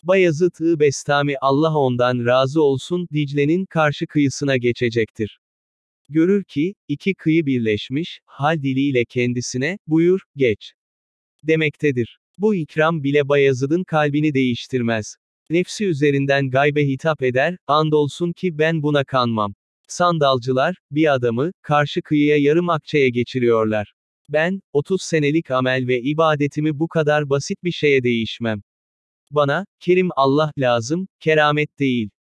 Bayezid-i Bestami Allah ondan razı olsun, Dicle'nin karşı kıyısına geçecektir. Görür ki, iki kıyı birleşmiş, hal diliyle kendisine, buyur, geç, demektedir. Bu ikram bile Bayezid'in kalbini değiştirmez. Nefsi üzerinden gaybe hitap eder, andolsun ki ben buna kanmam. Sandalcılar, bir adamı, karşı kıyıya yarım akçeye geçiriyorlar. Ben, 30 senelik amel ve ibadetimi bu kadar basit bir şeye değişmem. Bana, Kerim Allah lazım, keramet değil.